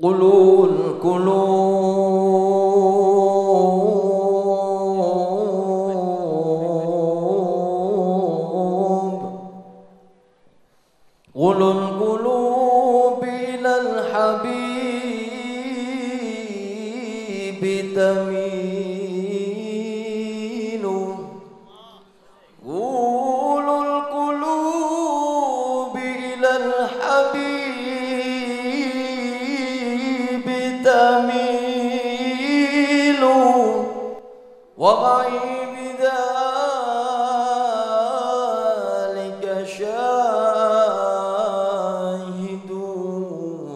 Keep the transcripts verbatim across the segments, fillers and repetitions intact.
قلوا القلوب قلوا القلوب إلى الحبيب تميل. قلوا القلوب إلى الحبيب تميل ومعي بذلك شاهدون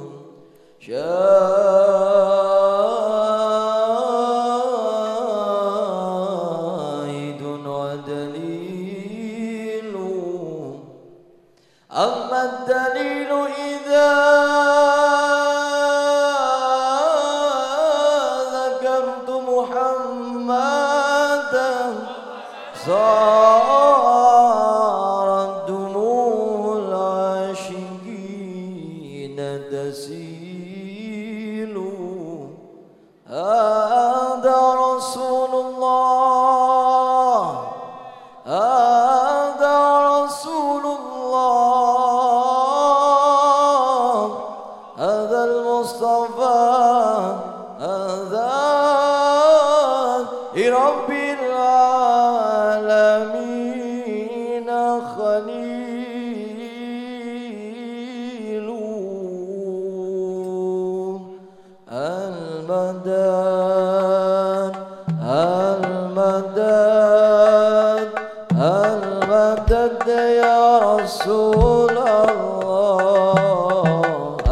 شاهد ودليل. أما الدليل إذا ذكرت محمدا صارت دموع العاشقين تسيل. هذا رسول الله هذا رسول الله هذا المصطفى هذا رب العالمين خليل. المدد المدد المدد يا رسول الله.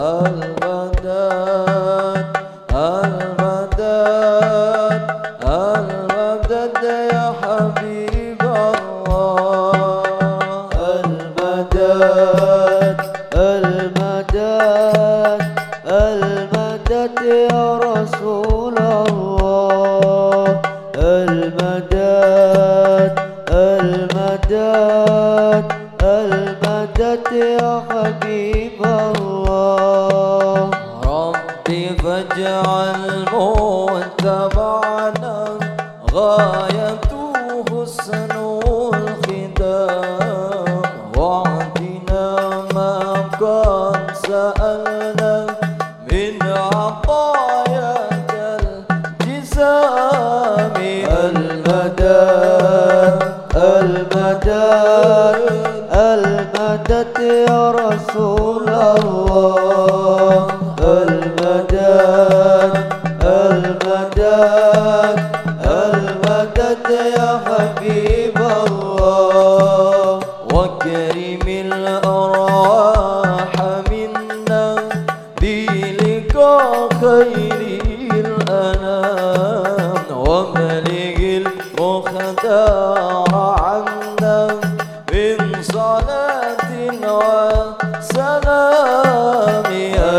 المدد المدد المدد يا حبيب الله. المدد المدد المدد يا رسول الله. المدد المدد المدد يا حبيب الله. ربي فاجعل متبعنا غايته حسن الختام واعطنا ما قد سألنا من عطاياك الجسام. المدد المدد المدد يا رسول الله. المدد المدد المدد يا حبيب الله. وكرم الأرواح منا بلقاء خير الأنام وملئ المختار عنا من صلاة وسلام.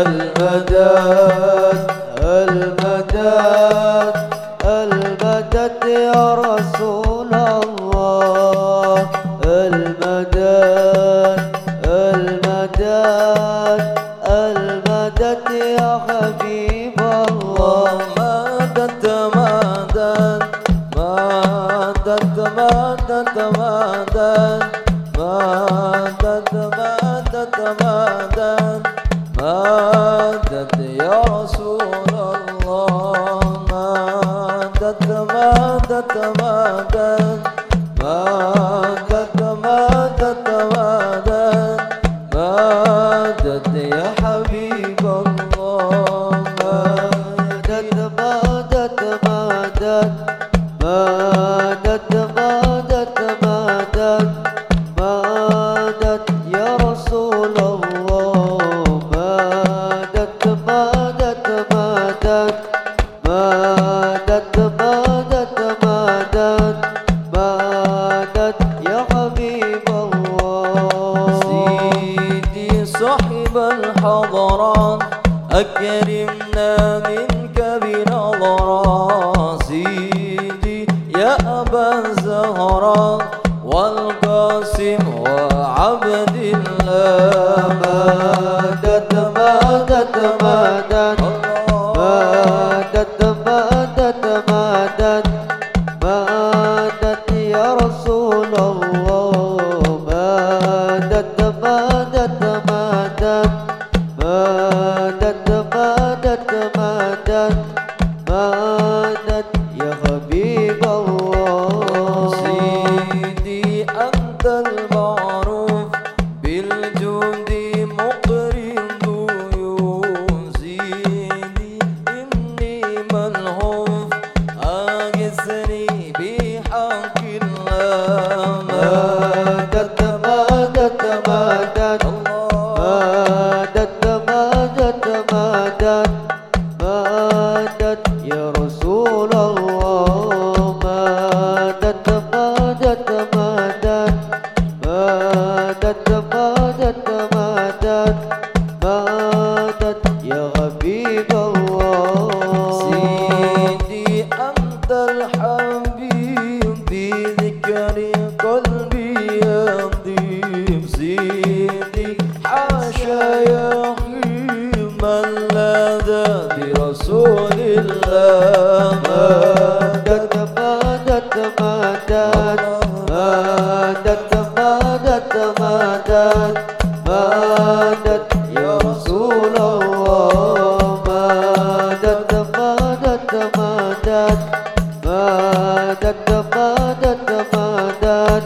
المدد المدد المدد يا رسول الله. المدد المدد المدد يا حبيب الله. مدد مدد مدد مدد مدد مدد مدد مدد مدد يا رسول الله. مدد مدد مدد مدد مدد مدد مدد يا حبيب الله. مدد مدد مدد مدد مدد مدد مدد يا رسول الله. مدد مدد مدد مدد مدد مدد مدد يا حبيب الله. سيدي صاحب الحضرات أكرمنا منك بنظرات. سيدي يا أبا الزهراء والقاسم وعبد الله. مدد مدد مدد مدد مدد مدد يا حبيب الله. سيدي أنت المعروف بالجود مقري الضيوف. سيدي إني ملهوف أغثني بحق الله. مدد مدد مدد مدد مدد مدد مدد يا رسول الله. مدد مدد مدد مدد مدد مدد مدد يا حبيب الله. سيدي أنت الحبيب بذكر قلبي يطيب. سيدي حاشا يا من لدى برسول الله. مدد مدد مدد مدد مدد مدد مدد يا رسول الله. مدد مدد مدد مدد مدد مدد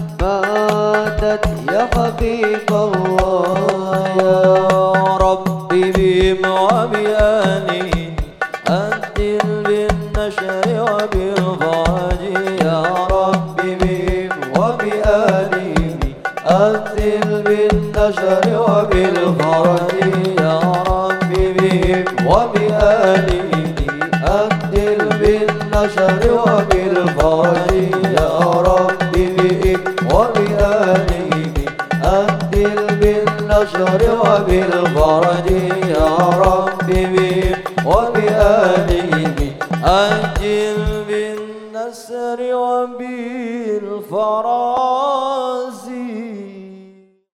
مدد يا حبيب الله. يا ربي بهم وبآله أدل بالنشر وبالفرج. يا ربي بهم وبآله أدل بالنشر وبالفرج. يا ربي بهم وبآله أدل بالنشر وبالفرج. يا ربي بهم وبآله أدل بالنشر وبالفرج. يا ربي بهم وبآله أجل بالنصر وبالفرج.